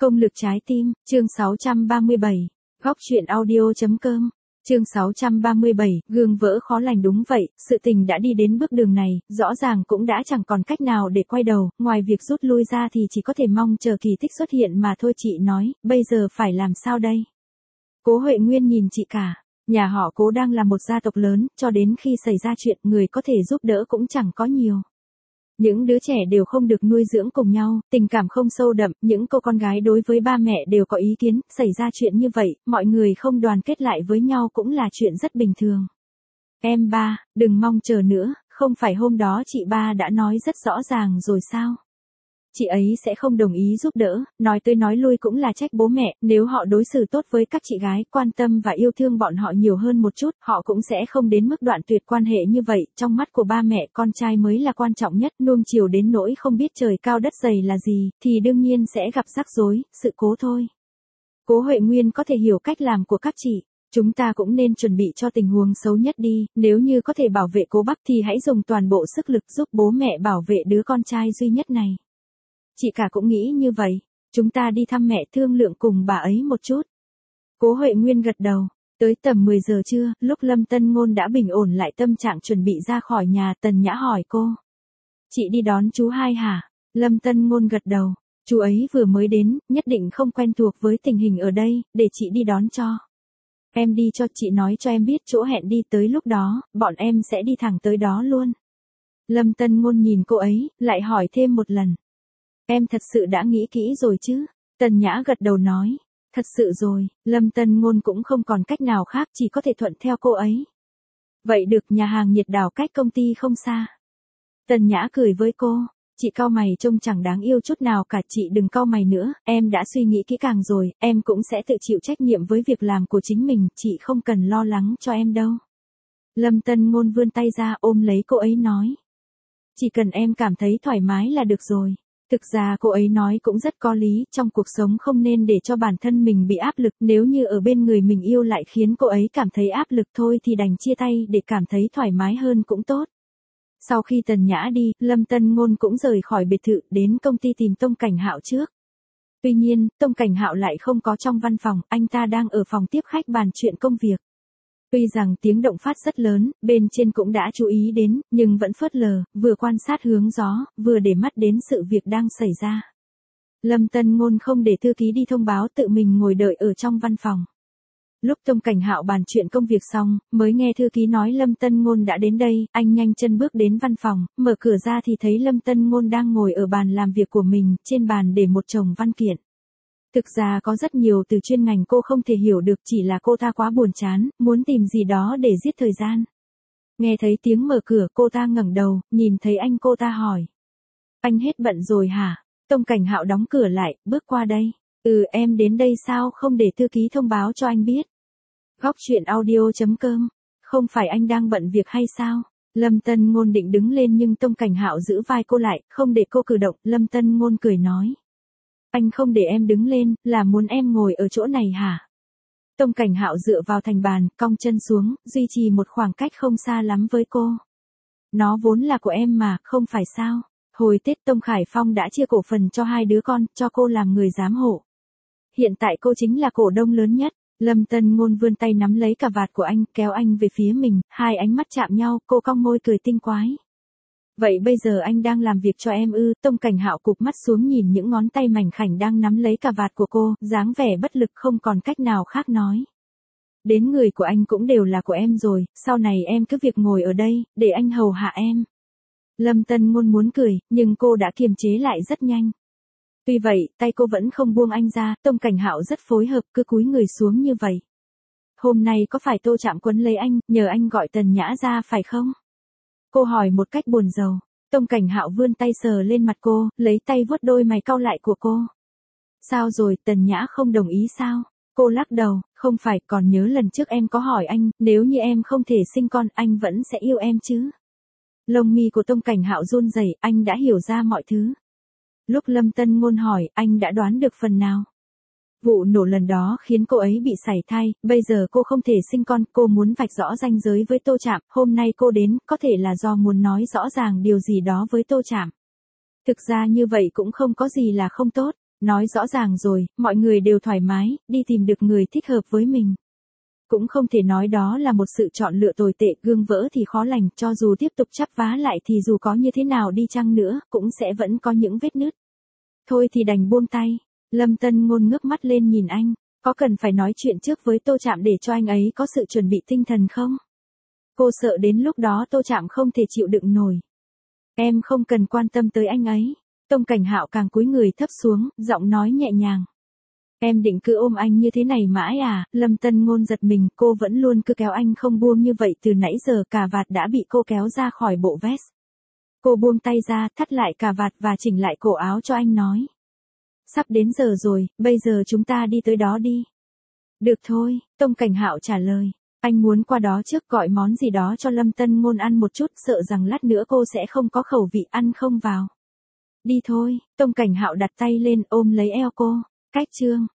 Công lực trái tim, chương 637, góc truyện audio.com, chương 637, gương vỡ khó lành đúng vậy, sự tình đã đi đến bước đường này, rõ ràng cũng đã chẳng còn cách nào để quay đầu, ngoài việc rút lui ra thì chỉ có thể mong chờ kỳ tích xuất hiện mà thôi. Chị nói, bây giờ phải làm sao đây? Cố Huệ Nguyên nhìn chị cả, nhà họ Cố đang là một gia tộc lớn, cho đến khi xảy ra chuyện người có thể giúp đỡ cũng chẳng có nhiều. Những đứa trẻ đều không được nuôi dưỡng cùng nhau, tình cảm không sâu đậm, những cô con gái đối với ba mẹ đều có ý kiến, xảy ra chuyện như vậy, mọi người không đoàn kết lại với nhau cũng là chuyện rất bình thường. Em ba, đừng mong chờ nữa, không phải hôm đó chị ba đã nói rất rõ ràng rồi sao? Chị ấy sẽ không đồng ý giúp đỡ, nói tới nói lui cũng là trách bố mẹ, nếu họ đối xử tốt với các chị gái, quan tâm và yêu thương bọn họ nhiều hơn một chút, họ cũng sẽ không đến mức đoạn tuyệt quan hệ như vậy, trong mắt của ba mẹ con trai mới là quan trọng nhất, nuông chiều đến nỗi không biết trời cao đất dày là gì, thì đương nhiên sẽ gặp rắc rối, sự cố thôi. Cố Huệ Nguyên có thể hiểu cách làm của các chị. Chúng ta cũng nên chuẩn bị cho tình huống xấu nhất đi, nếu như có thể bảo vệ Cố Bắc thì hãy dùng toàn bộ sức lực giúp bố mẹ bảo vệ đứa con trai duy nhất này. Chị cả cũng nghĩ như vậy, chúng ta đi thăm mẹ thương lượng cùng bà ấy một chút. Cố Huệ Nguyên gật đầu, tới tầm 10 giờ trưa, lúc Lâm Tân Ngôn đã bình ổn lại tâm trạng chuẩn bị ra khỏi nhà, Tần Nhã hỏi cô. Chị đi đón chú hai hả? Lâm Tân Ngôn gật đầu, chú ấy vừa mới đến, nhất định không quen thuộc với tình hình ở đây, để chị đi đón cho. Em đi cho, chị nói cho em biết chỗ hẹn đi, tới lúc đó, bọn em sẽ đi thẳng tới đó luôn. Lâm Tân Ngôn nhìn cô ấy, lại hỏi thêm một lần. Em thật sự đã nghĩ kỹ rồi chứ? Tần Nhã gật đầu nói. Thật sự rồi, Lâm Tân Ngôn cũng không còn cách nào khác, chỉ có thể thuận theo cô ấy. Vậy được, nhà hàng nhiệt đảo cách công ty không xa. Tần Nhã cười với cô. Chị cau mày trông chẳng đáng yêu chút nào cả. Chị đừng cau mày nữa, em đã suy nghĩ kỹ càng rồi, em cũng sẽ tự chịu trách nhiệm với việc làm của chính mình, chị không cần lo lắng cho em đâu. Lâm Tân Ngôn vươn tay ra ôm lấy cô ấy nói. Chỉ cần em cảm thấy thoải mái là được rồi. Thực ra cô ấy nói cũng rất có lý, trong cuộc sống không nên để cho bản thân mình bị áp lực, nếu như ở bên người mình yêu lại khiến cô ấy cảm thấy áp lực thôi thì đành chia tay để cảm thấy thoải mái hơn cũng tốt. Sau khi Tần Nhã đi, Lâm Tân Ngôn cũng rời khỏi biệt thự, đến công ty tìm Tông Cảnh Hạo trước. Tuy nhiên, Tông Cảnh Hạo lại không có trong văn phòng, anh ta đang ở phòng tiếp khách bàn chuyện công việc. Tuy rằng tiếng động phát rất lớn, bên trên cũng đã chú ý đến, nhưng vẫn phớt lờ, vừa quan sát hướng gió, vừa để mắt đến sự việc đang xảy ra. Lâm Tân Ngôn không để thư ký đi thông báo, tự mình ngồi đợi ở trong văn phòng. Lúc Tông Cảnh Hạo bàn chuyện công việc xong, mới nghe thư ký nói Lâm Tân Ngôn đã đến đây, anh nhanh chân bước đến văn phòng, mở cửa ra thì thấy Lâm Tân Ngôn đang ngồi ở bàn làm việc của mình, trên bàn để một chồng văn kiện. Thực ra có rất nhiều từ chuyên ngành cô không thể hiểu được, chỉ là cô ta quá buồn chán, muốn tìm gì đó để giết thời gian. Nghe thấy tiếng mở cửa, cô ta ngẩng đầu, nhìn thấy anh, cô ta hỏi. Anh hết bận rồi hả? Tông Cảnh Hạo đóng cửa lại, bước qua đây. Em đến đây sao không để thư ký thông báo cho anh biết? Góc truyện audio.com, không phải anh đang bận việc hay sao? Lâm Tân Ngôn định đứng lên nhưng Tông Cảnh Hạo giữ vai cô lại, không để cô cử động. Lâm Tân Ngôn cười nói. Anh không để em đứng lên, là muốn em ngồi ở chỗ này hả? Tông Cảnh Hạo dựa vào thành bàn, cong chân xuống, duy trì một khoảng cách không xa lắm với cô. Nó vốn là của em mà, không phải sao? Hồi Tết Tông Khải Phong đã chia cổ phần cho hai đứa con, cho cô làm người giám hộ. Hiện tại cô chính là cổ đông lớn nhất. Lâm Tân Ngôn vươn tay nắm lấy cà vạt của anh, kéo anh về phía mình, hai ánh mắt chạm nhau, cô cong môi cười tinh quái. Vậy bây giờ anh đang làm việc cho em ư? Tông Cảnh Hạo cụp mắt xuống nhìn những ngón tay mảnh khảnh đang nắm lấy cà vạt của cô, dáng vẻ bất lực không còn cách nào khác nói. Đến người của anh cũng đều là của em rồi, sau này em cứ việc ngồi ở đây, để anh hầu hạ em. Lâm Tân Ngôn muốn cười, nhưng cô đã kiềm chế lại rất nhanh. Tuy vậy, tay cô vẫn không buông anh ra, Tông Cảnh Hạo rất phối hợp, cứ cúi người xuống như vậy. Hôm nay có phải Tô Trạm quấn lấy anh, nhờ anh gọi Tần Nhã ra phải không? Cô hỏi một cách buồn rầu. Tông Cảnh Hạo vươn tay sờ lên mặt cô, lấy tay vuốt đôi mày cau lại của cô. Sao rồi, Tần Nhã không đồng ý sao? Cô lắc đầu, không phải, còn nhớ lần trước em có hỏi anh, nếu như em không thể sinh con, anh vẫn sẽ yêu em chứ? Lông mi của Tông Cảnh Hạo run rẩy, anh đã hiểu ra mọi thứ. Lúc Lâm Tân Ngôn hỏi, anh đã đoán được phần nào? Vụ nổ lần đó khiến cô ấy bị sảy thai, bây giờ cô không thể sinh con, cô muốn vạch rõ ranh giới với Tô Trạm, hôm nay cô đến, có thể là do muốn nói rõ ràng điều gì đó với Tô Trạm. Thực ra như vậy cũng không có gì là không tốt, Nói rõ ràng rồi, mọi người đều thoải mái, đi tìm được người thích hợp với mình. Cũng không thể nói đó là một sự chọn lựa tồi tệ, gương vỡ thì khó lành, cho dù tiếp tục chắp vá lại thì dù có như thế nào đi chăng nữa, cũng sẽ vẫn có những vết nứt. Thôi thì đành buông tay. Lâm Tân Ngôn ngước mắt lên nhìn anh, có cần phải nói chuyện trước với Tô Trạm để cho anh ấy có sự chuẩn bị tinh thần không? Cô sợ đến lúc đó Tô Trạm không thể chịu đựng nổi. Em không cần quan tâm tới anh ấy. Tông Cảnh Hạo càng cúi người thấp xuống, giọng nói nhẹ nhàng. Em định cứ ôm anh như thế này mãi à? Lâm Tân Ngôn giật mình, cô vẫn luôn cứ kéo anh không buông như vậy từ nãy giờ, cà vạt đã bị cô kéo ra khỏi bộ vest. Cô buông tay ra, thắt lại cà vạt và chỉnh lại cổ áo cho anh nói. Sắp đến giờ rồi, bây giờ chúng ta đi tới đó đi. Được thôi, Tông Cảnh Hạo trả lời. Anh muốn qua đó trước gọi món gì đó cho Lâm Tân Ngôn ăn một chút, sợ rằng lát nữa cô sẽ không có khẩu vị ăn không vào. Đi thôi, Tông Cảnh Hạo đặt tay lên ôm lấy eo cô. Cách chương